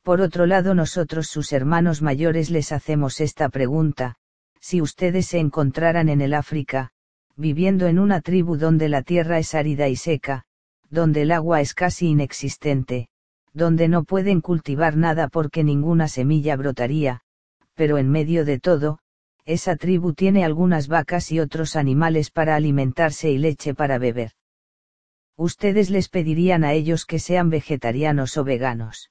Por otro lado, nosotros sus hermanos mayores les hacemos esta pregunta: si ustedes se encontraran en el África, viviendo en una tribu donde la tierra es árida y seca, donde el agua es casi inexistente, donde no pueden cultivar nada porque ninguna semilla brotaría, pero en medio de todo, esa tribu tiene algunas vacas y otros animales para alimentarse y leche para beber. Ustedes les pedirían a ellos que sean vegetarianos o veganos.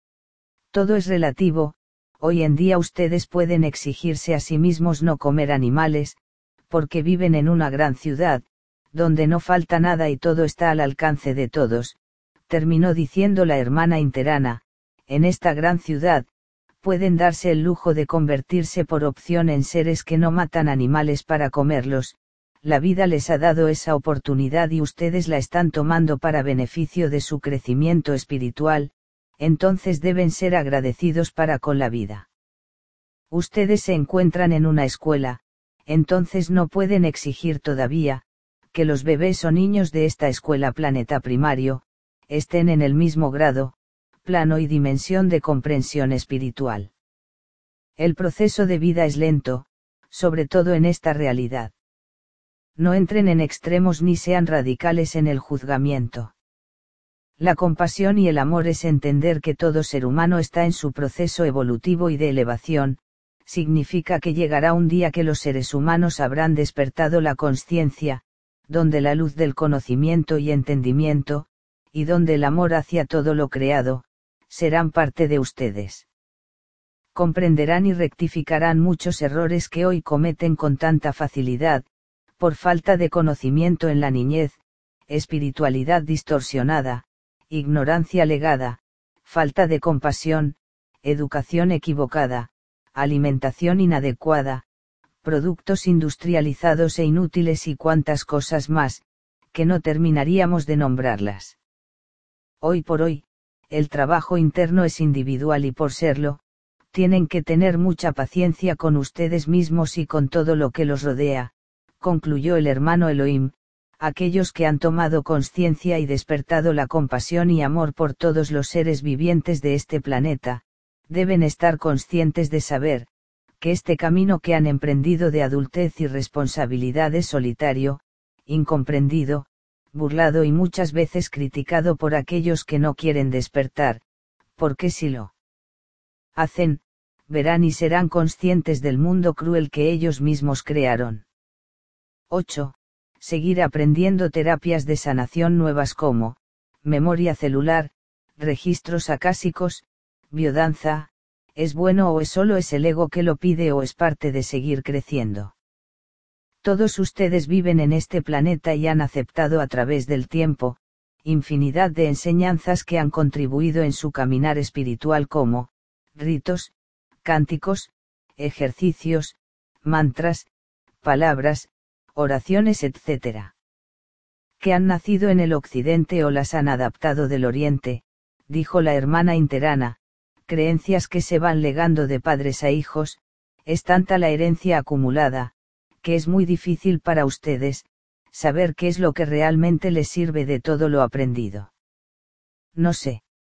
Todo es relativo. Hoy en día ustedes pueden exigirse a sí mismos no comer animales, porque viven en una gran ciudad, donde no falta nada y todo está al alcance de todos, terminó diciendo la hermana interana. En esta gran ciudad, pueden darse el lujo de convertirse por opción en seres que no matan animales para comerlos. La vida les ha dado esa oportunidad y ustedes la están tomando para beneficio de su crecimiento espiritual, entonces deben ser agradecidos para con la vida. Ustedes se encuentran en una escuela, entonces no pueden exigir todavía, que los bebés o niños de esta escuela planeta primario, estén en el mismo grado, plano y dimensión de comprensión espiritual. El proceso de vida es lento, sobre todo en esta realidad. No entren en extremos ni sean radicales en el juzgamiento. La compasión y el amor es entender que todo ser humano está en su proceso evolutivo y de elevación. Significa que llegará un día que los seres humanos habrán despertado la consciencia, donde la luz del conocimiento y entendimiento, y donde el amor hacia todo lo creado, serán parte de ustedes. Comprenderán y rectificarán muchos errores que hoy cometen con tanta facilidad, por falta de conocimiento en la niñez, espiritualidad distorsionada, ignorancia legada, falta de compasión, educación equivocada, alimentación inadecuada, productos industrializados e inútiles y cuantas cosas más, que no terminaríamos de nombrarlas. Hoy por hoy, el trabajo interno es individual y por serlo, tienen que tener mucha paciencia con ustedes mismos y con todo lo que los rodea, concluyó el hermano Elohim. Aquellos que han tomado conciencia y despertado la compasión y amor por todos los seres vivientes de este planeta, deben estar conscientes de saber, que este camino que han emprendido de adultez y responsabilidad es solitario, incomprendido, burlado y muchas veces criticado por aquellos que no quieren despertar, porque si lo hacen, verán y serán conscientes del mundo cruel que ellos mismos crearon. 8. Seguir aprendiendo terapias de sanación nuevas como memoria celular, registros acásicos, biodanza. ¿Es bueno o es solo es el ego que lo pide o es parte de seguir creciendo? Todos ustedes viven en este planeta y han aceptado a través del tiempo, infinidad de enseñanzas que han contribuido en su caminar espiritual como ritos, cánticos, ejercicios, mantras, palabras, oraciones, etc. Que han nacido en el occidente o las han adaptado del oriente, dijo la hermana interana. Creencias que se van legando de padres a hijos. Es tanta la herencia acumulada, que es muy difícil para ustedes saber qué es lo que realmente les sirve de todo lo aprendido. No sé.